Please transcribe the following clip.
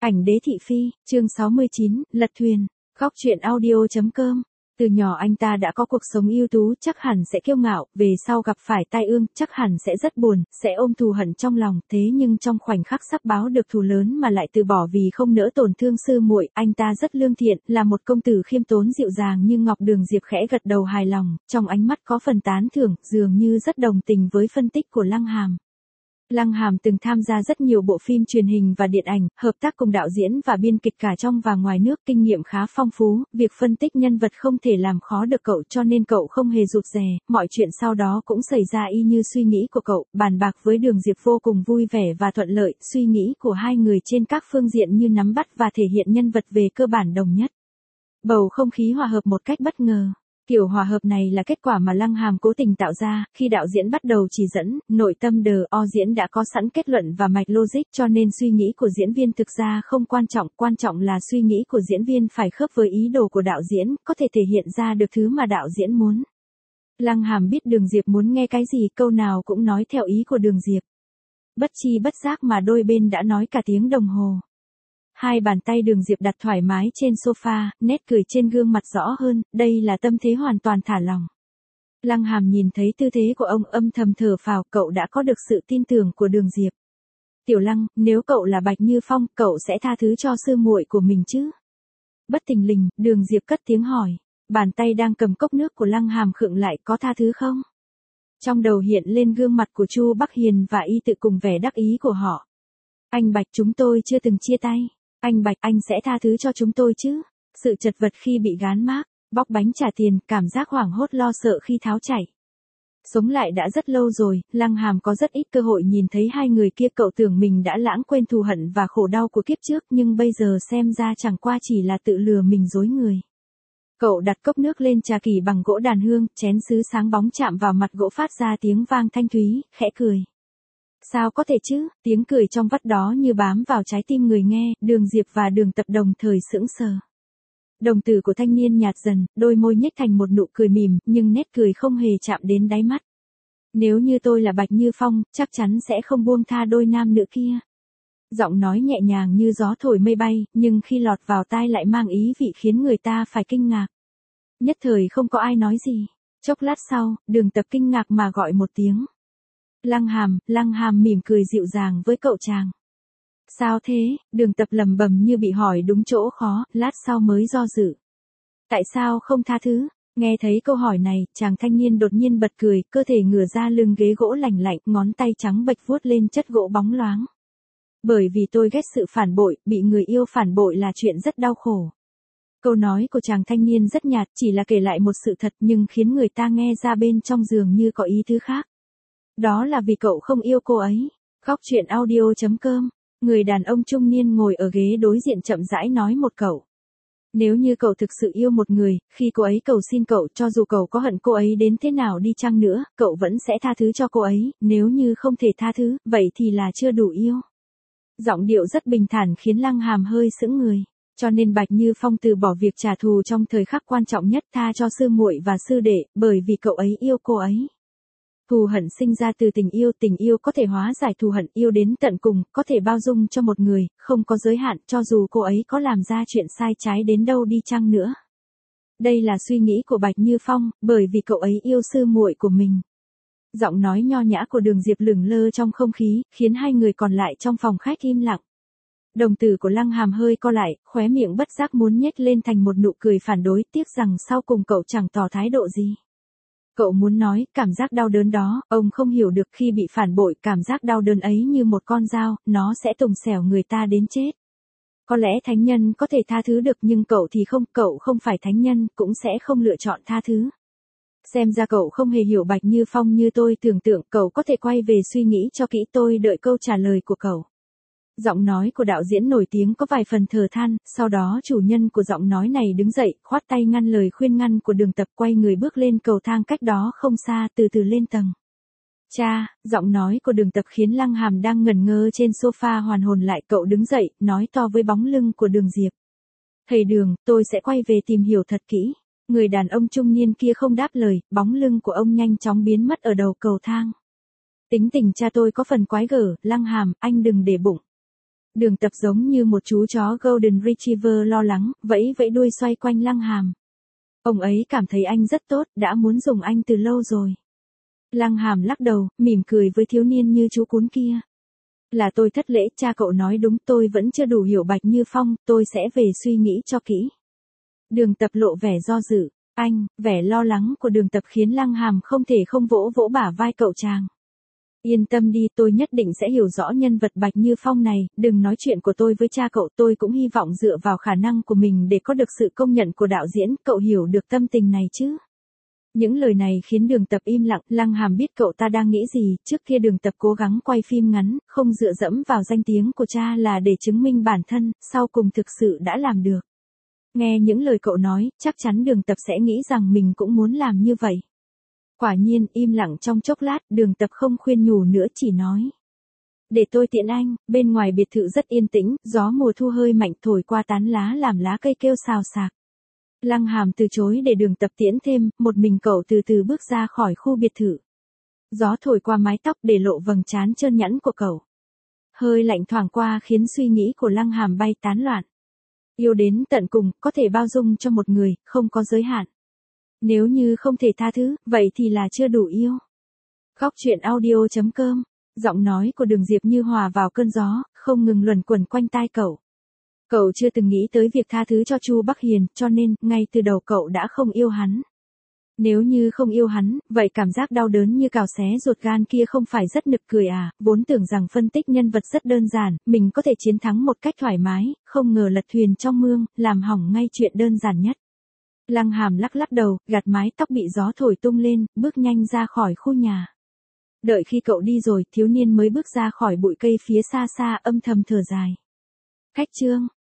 Ảnh đế thị phi, chương 69, lật thuyền, góc truyện audio.com. Từ nhỏ anh ta đã có cuộc sống ưu tú, chắc hẳn sẽ kiêu ngạo, về sau gặp phải tai ương, chắc hẳn sẽ rất buồn, sẽ ôm thù hận trong lòng, thế nhưng trong khoảnh khắc sắp báo được thù lớn mà lại từ bỏ vì không nỡ tổn thương sư muội, anh ta rất lương thiện, là một công tử khiêm tốn dịu dàng như ngọc. Đường Diệp khẽ gật đầu hài lòng, trong ánh mắt có phần tán thưởng, dường như rất đồng tình với phân tích của Lăng Hàm. Lăng Hàm từng tham gia rất nhiều bộ phim truyền hình và điện ảnh, hợp tác cùng đạo diễn và biên kịch cả trong và ngoài nước, kinh nghiệm khá phong phú, việc phân tích nhân vật không thể làm khó được cậu cho nên cậu không hề rụt rè, mọi chuyện sau đó cũng xảy ra y như suy nghĩ của cậu, bàn bạc với Đường Diệp vô cùng vui vẻ và thuận lợi, suy nghĩ của hai người trên các phương diện như nắm bắt và thể hiện nhân vật về cơ bản đồng nhất. Bầu không khí hòa hợp một cách bất ngờ. Kiểu hòa hợp này là kết quả mà Lăng Hàm cố tình tạo ra, khi đạo diễn bắt đầu chỉ dẫn, nội tâm diễn đã có sẵn kết luận và mạch logic, cho nên suy nghĩ của diễn viên thực ra không quan trọng là suy nghĩ của diễn viên phải khớp với ý đồ của đạo diễn, có thể thể hiện ra được thứ mà đạo diễn muốn. Lăng Hàm biết Đường Diệp muốn nghe cái gì, câu nào cũng nói theo ý của Đường Diệp. Bất chi bất giác mà đôi bên đã nói cả tiếng đồng hồ. Hai bàn tay Đường Diệp đặt thoải mái trên sofa, nét cười trên gương mặt rõ hơn, đây là tâm thế hoàn toàn thả lỏng. Lăng Hàm nhìn thấy tư thế của ông âm thầm thở phào, cậu đã có được sự tin tưởng của Đường Diệp. Tiểu Lăng, nếu cậu là Bạch Như Phong, cậu sẽ tha thứ cho sư muội của mình chứ? Bất thình lình, Đường Diệp cất tiếng hỏi, bàn tay đang cầm cốc nước của Lăng Hàm khựng lại, có tha thứ không? Trong đầu hiện lên gương mặt của Chu Bắc Hiền và y tự cùng vẻ đắc ý của họ. Anh Bạch, chúng tôi chưa từng chia tay. Anh Bạch, anh sẽ tha thứ cho chúng tôi chứ? Sự chật vật khi bị gán mác, bóc bánh trả tiền, cảm giác hoảng hốt lo sợ khi tháo chạy. Sống lại đã rất lâu rồi, Lăng Hàm có rất ít cơ hội nhìn thấy hai người kia, cậu tưởng mình đã lãng quên thù hận và khổ đau của kiếp trước, nhưng bây giờ xem ra chẳng qua chỉ là tự lừa mình dối người. Cậu đặt cốc nước lên trà kỳ bằng gỗ đàn hương, chén sứ sáng bóng chạm vào mặt gỗ phát ra tiếng vang thanh thúy, khẽ cười. Sao có thể chứ, tiếng cười trong vắt đó như bám vào trái tim người nghe, Đường Diệp và Đường Tập đồng thời sững sờ. Đồng tử của thanh niên nhạt dần, đôi môi nhếch thành một nụ cười mỉm, nhưng nét cười không hề chạm đến đáy mắt. Nếu như tôi là Bạch Như Phong, chắc chắn sẽ không buông tha đôi nam nữ kia. Giọng nói nhẹ nhàng như gió thổi mây bay, nhưng khi lọt vào tai lại mang ý vị khiến người ta phải kinh ngạc. Nhất thời không có ai nói gì. Chốc lát sau, Đường Tập kinh ngạc mà gọi một tiếng. Lăng Hàm mỉm cười dịu dàng với cậu chàng. Sao thế? Đường Tập lẩm bẩm như bị hỏi đúng chỗ khó, lát sau mới do dự. Tại sao không tha thứ? Nghe thấy câu hỏi này, chàng thanh niên đột nhiên bật cười, cơ thể ngửa ra lưng ghế gỗ lành lạnh, ngón tay trắng bệch vuốt lên chất gỗ bóng loáng. Bởi vì tôi ghét sự phản bội, bị người yêu phản bội là chuyện rất đau khổ. Câu nói của chàng thanh niên rất nhạt, chỉ là kể lại một sự thật nhưng khiến người ta nghe ra bên trong dường như có ý thứ khác. Đó là vì cậu không yêu cô ấy. Góc truyện audio.com. Người đàn ông trung niên ngồi ở ghế đối diện chậm rãi nói một câu. Nếu như cậu thực sự yêu một người, khi cô ấy cầu xin cậu, cho dù cậu có hận cô ấy đến thế nào đi chăng nữa, cậu vẫn sẽ tha thứ cho cô ấy, nếu như không thể tha thứ, vậy thì là chưa đủ yêu. Giọng điệu rất bình thản khiến Lăng Hàm hơi sững người. Cho nên Bạch Như Phong từ bỏ việc trả thù trong thời khắc quan trọng nhất, tha cho sư muội và sư đệ, bởi vì cậu ấy yêu cô ấy. Thù hận sinh ra từ tình yêu có thể hóa giải thù hận, yêu đến tận cùng, có thể bao dung cho một người, không có giới hạn, cho dù cô ấy có làm ra chuyện sai trái đến đâu đi chăng nữa. Đây là suy nghĩ của Bạch Như Phong, bởi vì cậu ấy yêu sư muội của mình. Giọng nói nho nhã của Đường Diệp lửng lơ trong không khí, khiến hai người còn lại trong phòng khách im lặng. Đồng tử của Lăng Hàm hơi co lại, khóe miệng bất giác muốn nhếch lên thành một nụ cười phản đối, tiếc rằng sau cùng cậu chẳng tỏ thái độ gì. Cậu muốn nói, cảm giác đau đớn đó, ông không hiểu được, khi bị phản bội, cảm giác đau đớn ấy như một con dao, nó sẽ tùng xẻo người ta đến chết. Có lẽ thánh nhân có thể tha thứ được nhưng cậu thì không, cậu không phải thánh nhân, cũng sẽ không lựa chọn tha thứ. Xem ra cậu không hề hiểu Bạch Như Phong như tôi tưởng tượng, cậu có thể quay về suy nghĩ cho kỹ, tôi đợi câu trả lời của cậu. Giọng nói của đạo diễn nổi tiếng có vài phần thở than, sau đó chủ nhân của giọng nói này đứng dậy, khoát tay ngăn lời khuyên ngăn của Đường Tập, quay người bước lên cầu thang cách đó không xa, từ từ lên tầng. Cha, giọng nói của Đường Tập khiến Lăng Hàm đang ngẩn ngơ trên sofa hoàn hồn lại, cậu đứng dậy, nói to với bóng lưng của Đường Diệp. Thầy Đường, tôi sẽ quay về tìm hiểu thật kỹ. Người đàn ông trung niên kia không đáp lời, bóng lưng của ông nhanh chóng biến mất ở đầu cầu thang. Tính tình cha tôi có phần quái gở, Lăng Hàm, anh đừng để bụng. Đường Tập giống như một chú chó Golden Retriever lo lắng, vẫy vẫy đuôi xoay quanh Lăng Hàm. Ông ấy cảm thấy anh rất tốt, đã muốn dùng anh từ lâu rồi. Lăng Hàm lắc đầu, mỉm cười với thiếu niên như chú cún kia. Là tôi thất lễ, cha cậu nói đúng, tôi vẫn chưa đủ hiểu Bạch Như Phong, tôi sẽ về suy nghĩ cho kỹ. Đường Tập lộ vẻ do dự. Anh, vẻ lo lắng của Đường Tập khiến Lăng Hàm không thể không vỗ vỗ bả vai cậu chàng. Yên tâm đi, tôi nhất định sẽ hiểu rõ nhân vật Bạch Như Phong này, đừng nói chuyện của tôi với cha cậu, tôi cũng hy vọng dựa vào khả năng của mình để có được sự công nhận của đạo diễn, cậu hiểu được tâm tình này chứ. Những lời này khiến Đường Tập im lặng, Lăng Hàm biết cậu ta đang nghĩ gì, trước kia Đường Tập cố gắng quay phim ngắn, không dựa dẫm vào danh tiếng của cha là để chứng minh bản thân, sau cùng thực sự đã làm được. Nghe những lời cậu nói, chắc chắn Đường Tập sẽ nghĩ rằng mình cũng muốn làm như vậy. Quả nhiên, im lặng trong chốc lát, Đường Tập không khuyên nhủ nữa chỉ nói. Để tôi tiễn anh, bên ngoài biệt thự rất yên tĩnh, gió mùa thu hơi mạnh thổi qua tán lá làm lá cây kêu xào xạc. Lăng Hàm từ chối để Đường Tập tiễn thêm, một mình cậu từ từ bước ra khỏi khu biệt thự. Gió thổi qua mái tóc để lộ vầng trán trơn nhẵn của cậu. Hơi lạnh thoảng qua khiến suy nghĩ của Lăng Hàm bay tán loạn. Yêu đến tận cùng, có thể bao dung cho một người, không có giới hạn. Nếu như không thể tha thứ, vậy thì là chưa đủ yêu. Góc truyện audio.com, giọng nói của Đường Diệp như hòa vào cơn gió, không ngừng luẩn quẩn quanh tai cậu. Cậu chưa từng nghĩ tới việc tha thứ cho Chu Bắc Hiền, cho nên, ngay từ đầu cậu đã không yêu hắn. Nếu như không yêu hắn, vậy cảm giác đau đớn như cào xé ruột gan kia không phải rất nực cười à, vốn tưởng rằng phân tích nhân vật rất đơn giản, mình có thể chiến thắng một cách thoải mái, không ngờ lật thuyền trong mương, làm hỏng ngay chuyện đơn giản nhất. Lăng Hàm lắc lắc đầu, gạt mái tóc bị gió thổi tung lên, bước nhanh ra khỏi khu nhà. Đợi khi cậu đi rồi, thiếu niên mới bước ra khỏi bụi cây phía xa xa âm thầm thở dài. Khách trương.